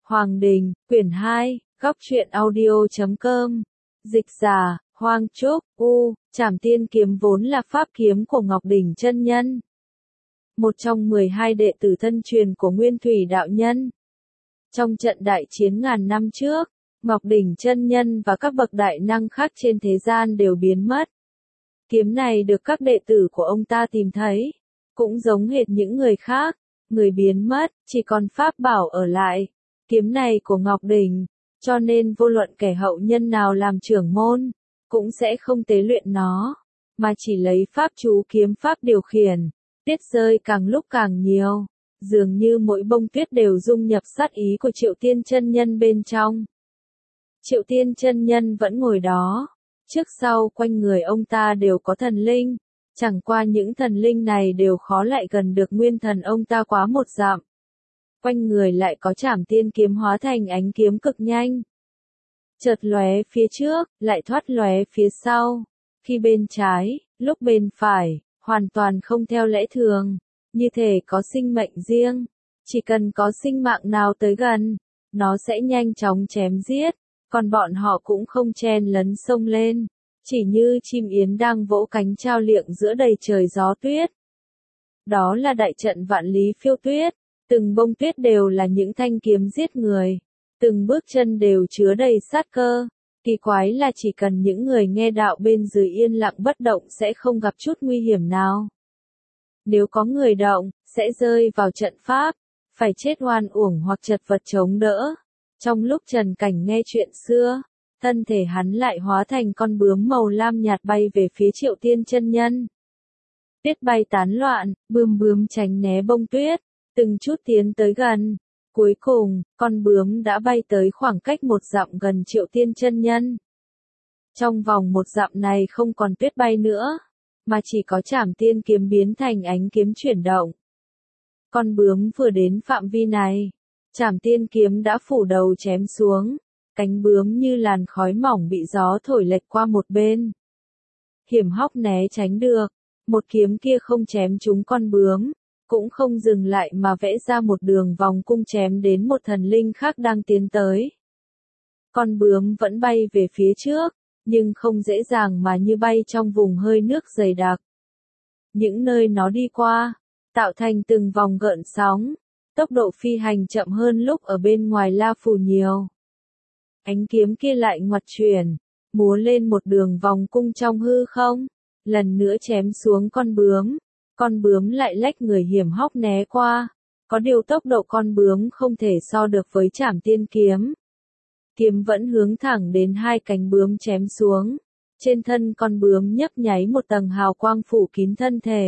Hoàng Đình, quyển 2, góc truyện audio.com. Dịch giả, Hoang Trúc, Trảm Tiên Kiếm vốn là pháp kiếm của Ngọc Đỉnh chân nhân. Một trong 12 đệ tử thân truyền của Nguyên Thủy đạo nhân. Trong trận đại chiến ngàn năm trước, Ngọc Đỉnh chân nhân và các bậc đại năng khác trên thế gian đều biến mất. Kiếm này được các đệ tử của ông ta tìm thấy, cũng giống hệt những người khác, người biến mất, chỉ còn pháp bảo ở lại. Kiếm này của Ngọc Đỉnh, cho nên vô luận kẻ hậu nhân nào làm trưởng môn, cũng sẽ không tế luyện nó, mà chỉ lấy pháp chú kiếm pháp điều khiển. Tuyết rơi càng lúc càng nhiều, dường như mỗi bông tuyết đều dung nhập sát ý của Triệu Tiên chân nhân bên trong. Triệu Tiên chân nhân vẫn ngồi đó, trước sau quanh người ông ta đều có thần linh, chẳng qua những thần linh này đều khó lại gần được nguyên thần ông ta quá một dặm. Quanh người lại có Trảm Tiên kiếm hóa thành ánh kiếm cực nhanh. Chợt lóe phía trước, lại thoát lóe phía sau, khi bên trái, lúc bên phải, hoàn toàn không theo lẽ thường, như thể có sinh mệnh riêng, chỉ cần có sinh mạng nào tới gần, nó sẽ nhanh chóng chém giết, còn bọn họ cũng không chen lấn xông lên, chỉ như chim yến đang vỗ cánh trao liệng giữa đầy trời gió tuyết. Đó là đại trận vạn lý phiêu tuyết, từng bông tuyết đều là những thanh kiếm giết người, từng bước chân đều chứa đầy sát cơ. Kỳ quái là chỉ cần những người nghe đạo bên dưới yên lặng bất động sẽ không gặp chút nguy hiểm nào. Nếu có người động, sẽ rơi vào trận pháp, phải chết oan uổng hoặc chật vật chống đỡ. Trong lúc Trần Cảnh nghe chuyện xưa, thân thể hắn lại hóa thành con bướm màu lam nhạt bay về phía Triệu Tiên chân nhân. Tuyết bay tán loạn, bướm tránh né bông tuyết, từng chút tiến tới gần. Cuối cùng, con bướm đã bay tới khoảng cách 1 dặm gần Triệu Tiên chân nhân. Trong vòng 1 dặm này không còn tuyết bay nữa, mà chỉ có Trảm Tiên kiếm biến thành ánh kiếm chuyển động. Con bướm vừa đến phạm vi này, Trảm Tiên kiếm đã phủ đầu chém xuống, cánh bướm như làn khói mỏng bị gió thổi lệch qua một bên. Hiểm hóc né tránh được, một kiếm kia không chém trúng con bướm, cũng không dừng lại mà vẽ ra một đường vòng cung chém đến một thần linh khác đang tiến tới. Con bướm vẫn bay về phía trước, nhưng không dễ dàng mà như bay trong vùng hơi nước dày đặc. Những nơi nó đi qua, tạo thành từng vòng gợn sóng, tốc độ phi hành chậm hơn lúc ở bên ngoài La Phù nhiều. Ánh kiếm kia lại ngoặt chuyển, múa lên một đường vòng cung trong hư không, lần nữa chém xuống con bướm lại lách người hiểm hóc né qua, có điều tốc độ con bướm không thể so được với Trảm Tiên kiếm. Kiếm vẫn hướng thẳng đến hai cánh bướm chém xuống, trên thân con bướm nhấp nháy một tầng hào quang phủ kín thân thể.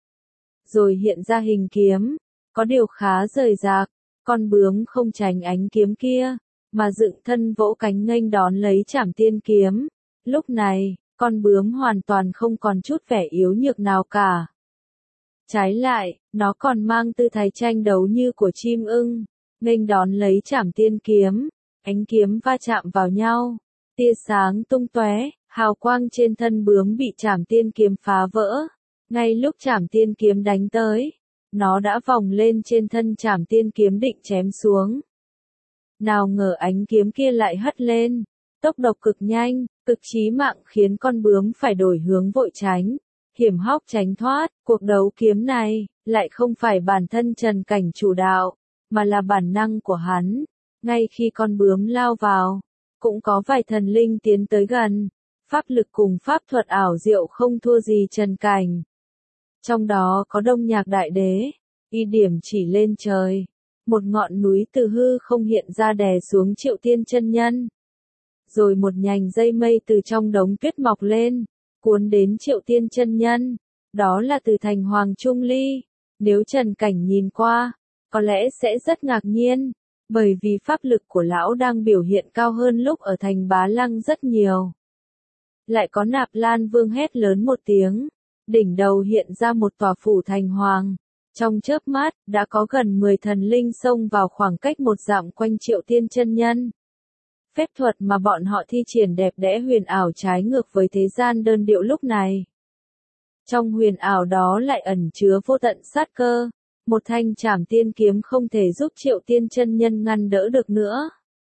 Rồi hiện ra hình kiếm, có điều khá rời rạc, con bướm không tránh ánh kiếm kia, mà dựng thân vỗ cánh nghênh đón lấy Trảm Tiên kiếm. Lúc này, con bướm hoàn toàn không còn chút vẻ yếu nhược nào cả. Trái lại, nó còn mang tư thái tranh đấu như của chim ưng, nghênh đón lấy Trảm Tiên kiếm, ánh kiếm va chạm vào nhau, tia sáng tung tóe, hào quang trên thân bướm bị Trảm Tiên kiếm phá vỡ. Ngay lúc Trảm Tiên kiếm đánh tới, nó đã vòng lên trên thân Trảm Tiên kiếm định chém xuống. Nào ngờ ánh kiếm kia lại hất lên, tốc độ cực nhanh, cực chí mạng khiến con bướm phải đổi hướng vội tránh. Hiểm hóc tránh thoát, cuộc đấu kiếm này, lại không phải bản thân Trần Cảnh chủ đạo, mà là bản năng của hắn. Ngay khi con bướm lao vào, cũng có vài thần linh tiến tới gần, pháp lực cùng pháp thuật ảo diệu không thua gì Trần Cảnh. Trong đó có Đông Nhạc Đại Đế, y điểm chỉ lên trời, một ngọn núi từ hư không hiện ra đè xuống Triệu Tiên chân nhân. Rồi một nhành dây mây từ trong đống tuyết mọc lên, cuốn đến Triệu Tiên chân nhân, đó là từ thành Hoàng Trung Ly. Nếu Trần Cảnh nhìn qua, có lẽ sẽ rất ngạc nhiên, bởi vì pháp lực của lão đang biểu hiện cao hơn lúc ở thành Bá Lăng rất nhiều. Lại có Nạp Lan Vương hét lớn một tiếng, đỉnh đầu hiện ra một tòa phủ thành hoàng. Trong chớp mắt, đã có gần 10 thần linh xông vào khoảng cách 1 dặm quanh Triệu Tiên chân nhân. Phép thuật mà bọn họ thi triển đẹp đẽ huyền ảo trái ngược với thế gian đơn điệu lúc này. Trong huyền ảo đó lại ẩn chứa vô tận sát cơ, Một thanh trảm tiên kiếm không thể giúp Triệu Tiên chân nhân ngăn đỡ được nữa.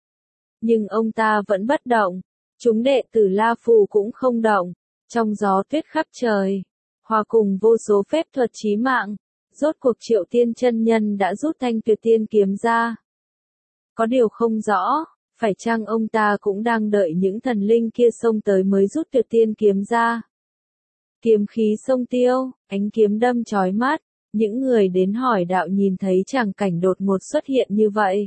Nhưng ông ta vẫn bất động, chúng đệ tử La Phù cũng không động, trong gió tuyết khắp trời, hòa cùng vô số phép thuật chí mạng, rốt cuộc Triệu Tiên chân nhân đã rút thanh Tuyệt Tiên kiếm ra. Có điều không rõ, phải chăng ông ta cũng đang đợi những thần linh kia xông tới mới rút Tuyệt Tiên kiếm ra. Kiếm khí xông tiêu, ánh kiếm đâm chói mắt, những người đến hỏi đạo nhìn thấy tràng cảnh đột ngột xuất hiện như vậy,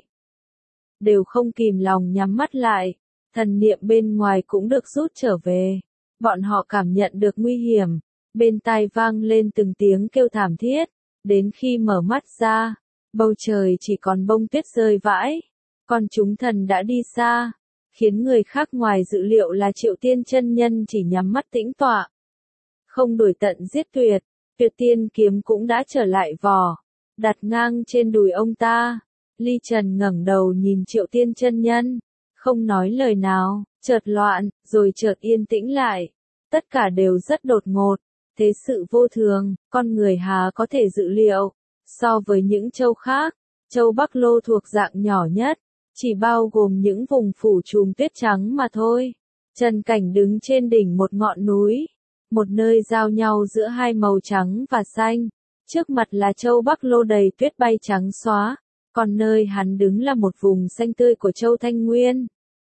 đều không kìm lòng nhắm mắt lại, thần niệm bên ngoài cũng được rút trở về. Bọn họ cảm nhận được nguy hiểm, bên tai vang lên từng tiếng kêu thảm thiết, đến khi mở mắt ra, bầu trời chỉ còn bông tuyết rơi vãi, còn chúng thần đã đi xa, khiến người khác ngoài dự liệu là Triệu Tiên chân nhân chỉ nhắm mắt tĩnh tọa. Không đuổi tận giết tuyệt, Tuyệt Tiên kiếm cũng đã trở lại vỏ, đặt ngang trên đùi ông ta. Ly Trần ngẩng đầu nhìn Triệu Tiên chân nhân, không nói lời nào, chợt loạn, rồi chợt yên tĩnh lại. Tất cả đều rất đột ngột, thế sự vô thường, con người há có thể dự liệu. So với những châu khác, châu Bắc Lô thuộc dạng nhỏ nhất, chỉ bao gồm những vùng phủ trùm tuyết trắng mà thôi. Trần Cảnh đứng trên đỉnh một ngọn núi, một nơi giao nhau giữa hai màu trắng và xanh. Trước mặt là châu Bắc Lô đầy tuyết bay trắng xóa, còn nơi hắn đứng là một vùng xanh tươi của châu Thanh Nguyên.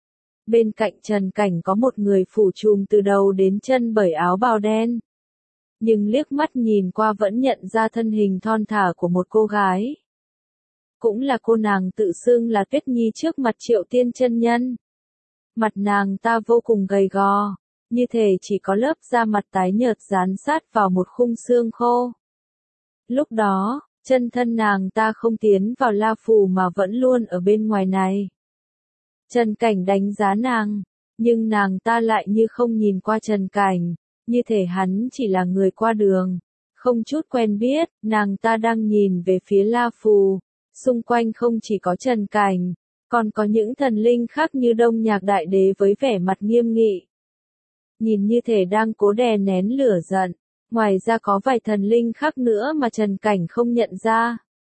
Bên cạnh Trần Cảnh có một người phủ trùm từ đầu đến chân bởi áo bào đen. Nhưng liếc mắt nhìn qua vẫn nhận ra thân hình thon thả của một cô gái. Cũng là cô nàng tự xưng là Tuyết Nhi trước mặt Triệu Tiên chân nhân. Mặt nàng ta vô cùng gầy gò, như thể chỉ có lớp da mặt tái nhợt dán sát vào một khung xương khô. Lúc đó, chân thân nàng ta không tiến vào La Phù mà vẫn luôn ở bên ngoài này. Trần Cảnh đánh giá nàng, nhưng nàng ta lại như không nhìn qua Trần Cảnh, như thể hắn chỉ là người qua đường, không chút quen biết. Nàng ta đang nhìn về phía La Phù, xung quanh không chỉ có Trần Cảnh, còn có những thần linh khác như Đông Nhạc Đại Đế với vẻ mặt nghiêm nghị. Nhìn như thể đang cố đè nén lửa giận, ngoài ra có vài thần linh khác nữa mà Trần Cảnh không nhận ra.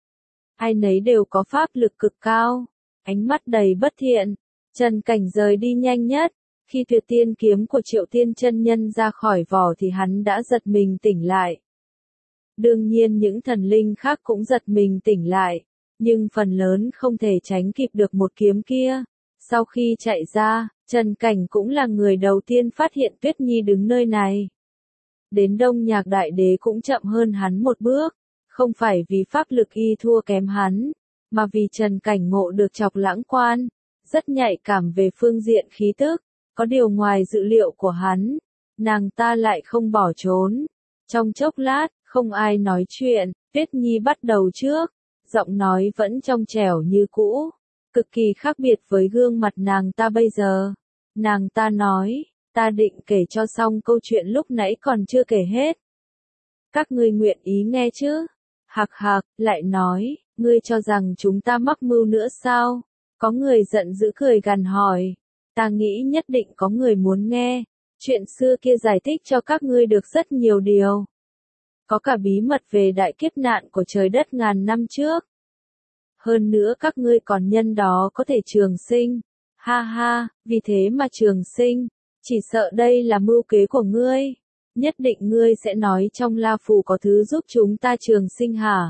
Ai nấy đều có pháp lực cực cao, ánh mắt đầy bất thiện. Trần Cảnh rời đi nhanh nhất, khi Tuyệt Tiên kiếm của Triệu Tiên chân nhân ra khỏi vỏ thì hắn đã giật mình tỉnh lại. Đương nhiên những thần linh khác cũng giật mình tỉnh lại, nhưng phần lớn không thể tránh kịp được một kiếm kia. Sau khi chạy ra, Trần Cảnh cũng là người đầu tiên phát hiện Tuyết Nhi đứng nơi này. Đến Đông Nhạc Đại Đế cũng chậm hơn hắn một bước, không phải vì pháp lực y thua kém hắn, mà vì Trần Cảnh ngộ được Chọc Lãng Quan, rất nhạy cảm về phương diện khí tức, có điều ngoài dự liệu của hắn, nàng ta lại không bỏ trốn. Trong chốc lát, không ai nói chuyện, Tuyết Nhi bắt đầu trước, giọng nói vẫn trong trẻo như cũ, cực kỳ khác biệt với gương mặt nàng ta bây giờ. Nàng ta nói, ta định kể cho xong câu chuyện lúc nãy còn chưa kể hết. Các ngươi nguyện ý nghe chứ? Hạc hạc, lại nói, ngươi cho rằng chúng ta mắc mưu nữa sao? Có người giận dữ cười gằn hỏi, ta nghĩ nhất định có người muốn nghe. Chuyện xưa kia giải thích cho các ngươi được rất nhiều điều. Có cả bí mật về đại kiếp nạn của trời đất ngàn năm trước. Hơn nữa các ngươi còn nhân đó có thể trường sinh. Ha ha, vì thế mà trường sinh, chỉ sợ đây là mưu kế của ngươi. Nhất định ngươi sẽ nói trong La Phù có thứ giúp chúng ta trường sinh hả?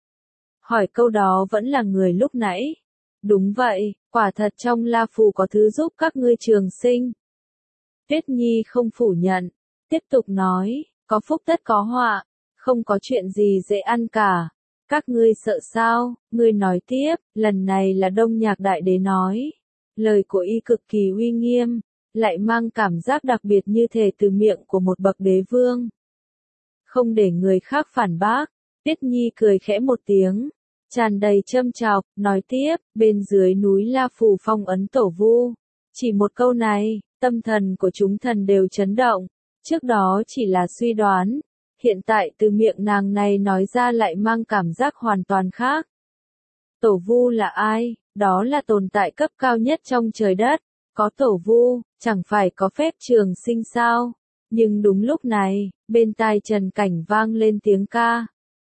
Hỏi câu đó vẫn là người lúc nãy. Đúng vậy, quả thật trong La Phù có thứ giúp các ngươi trường sinh. Tuyết Nhi không phủ nhận, tiếp tục nói, có phúc tất có họa, không có chuyện gì dễ ăn cả. Các ngươi sợ sao? Ngươi nói tiếp, lần này là Đông Nhạc Đại Đế nói. Lời của y cực kỳ uy nghiêm, lại mang cảm giác đặc biệt như thể từ miệng của một bậc đế vương. Không để người khác phản bác, Tuyết Nhi cười khẽ một tiếng, tràn đầy châm chọc, nói tiếp, bên dưới núi La Phù phong ấn Tổ Vu. Chỉ một câu này, tâm thần của chúng thần đều chấn động, trước đó chỉ là suy đoán, hiện tại từ miệng nàng này nói ra lại mang cảm giác hoàn toàn khác. Tổ Vu là ai? Đó là tồn tại cấp cao nhất trong trời đất, có Tổ Vu, chẳng phải có phép trường sinh sao? Nhưng đúng lúc này, bên tai Trần Cảnh vang lên tiếng ca,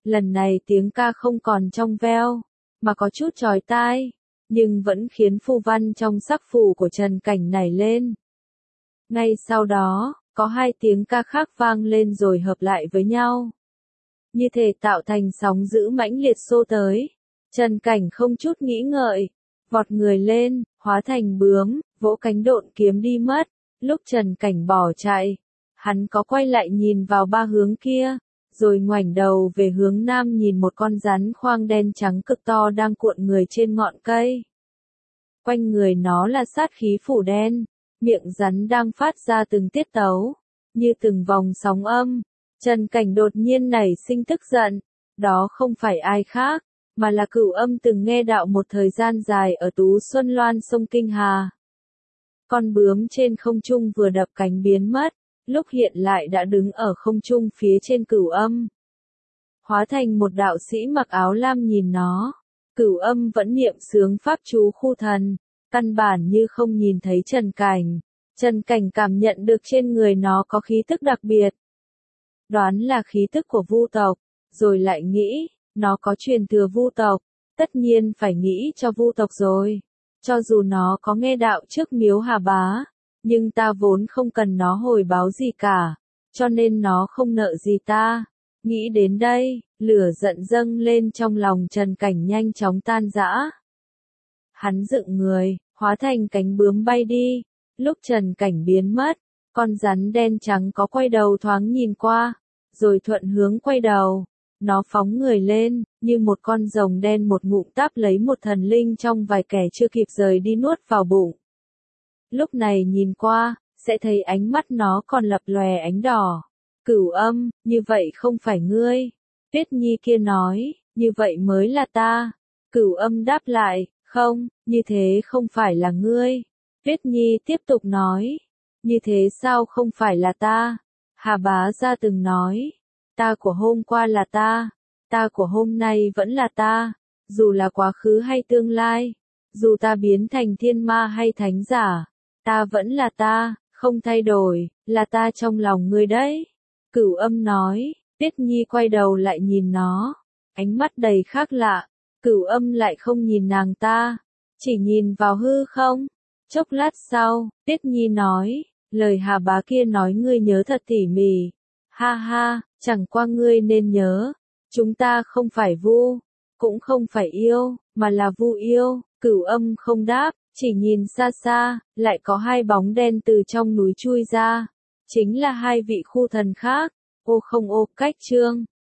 Lần này tiếng ca không còn trong veo, mà có chút chói tai, nhưng vẫn khiến phù văn trong sắc phủ của Trần Cảnh nảy lên. Ngay sau đó, có hai tiếng ca khác vang lên rồi hợp lại với nhau. Như thể tạo thành sóng dữ mãnh liệt xô tới. Trần Cảnh không chút nghĩ ngợi, vọt người lên, hóa thành bướm, vỗ cánh độn kiếm đi mất. Lúc Trần Cảnh bỏ chạy, hắn có quay lại nhìn vào ba hướng kia, rồi ngoảnh đầu về hướng nam nhìn một con rắn khoang đen trắng cực to đang cuộn người trên ngọn cây. Quanh người nó là sát khí phủ đen, miệng rắn đang phát ra từng tiết tấu, như từng vòng sóng âm. Trần Cảnh đột nhiên nảy sinh tức giận, đó không phải ai khác, mà là Cửu Âm từng nghe đạo một thời gian dài ở Tú Xuân Loan sông Kinh Hà. Con bướm trên không trung vừa đập cánh biến mất, lúc hiện lại đã đứng ở không trung phía trên Cửu Âm. Hóa thành một đạo sĩ mặc áo lam nhìn nó, Cửu Âm vẫn niệm xướng pháp chú khu thần, căn bản như không nhìn thấy Trần Cảnh. Trần Cảnh cảm nhận được trên người nó có khí tức đặc biệt. Đoán là khí tức của Vu tộc, rồi lại nghĩ, nó có truyền thừa Vu tộc, tất nhiên phải nghĩ cho Vu tộc rồi. Cho dù nó có nghe đạo trước Miếu Hà Bá, nhưng ta vốn không cần nó hồi báo gì cả, cho nên nó không nợ gì ta. Nghĩ đến đây, lửa giận dâng lên trong lòng Trần Cảnh nhanh chóng tan rã. Hắn dựng người, hóa thành cánh bướm bay đi. Lúc Trần Cảnh biến mất, con rắn đen trắng có quay đầu thoáng nhìn qua, rồi thuận hướng quay đầu. Nó phóng người lên, như một con rồng đen một ngụm táp lấy một thần linh trong vài kẻ chưa kịp rời đi nuốt vào bụng. Lúc này nhìn qua, sẽ thấy ánh mắt nó còn lập lòe ánh đỏ. Cửu Âm, như vậy không phải ngươi. Tuyết Nhi kia nói, như vậy mới là ta. Cửu Âm đáp lại, không, như thế không phải là ngươi. Tuyết Nhi tiếp tục nói, như thế sao không phải là ta? Hà Bá Gia từng nói, ta của hôm qua là ta của hôm nay vẫn là ta, dù là quá khứ hay tương lai, dù ta biến thành thiên ma hay thánh giả, ta vẫn là ta, không thay đổi, là ta trong lòng ngươi đấy. Cửu Âm nói, Tuyết Nhi quay đầu lại nhìn nó, ánh mắt đầy khác lạ, Cửu Âm lại không nhìn nàng ta, chỉ nhìn vào hư không. Chốc lát sau, Tuyết Nhi nói, lời Hà Bá kia nói ngươi nhớ thật tỉ mỉ. Ha ha, chẳng qua ngươi nên nhớ, chúng ta không phải Vu, cũng không phải yêu, mà là Vu yêu. Cửu Âm không đáp, chỉ nhìn xa xa, lại có hai bóng đen từ trong núi chui ra. Chính là hai vị khu thần khác. Ô không ô, cách chương.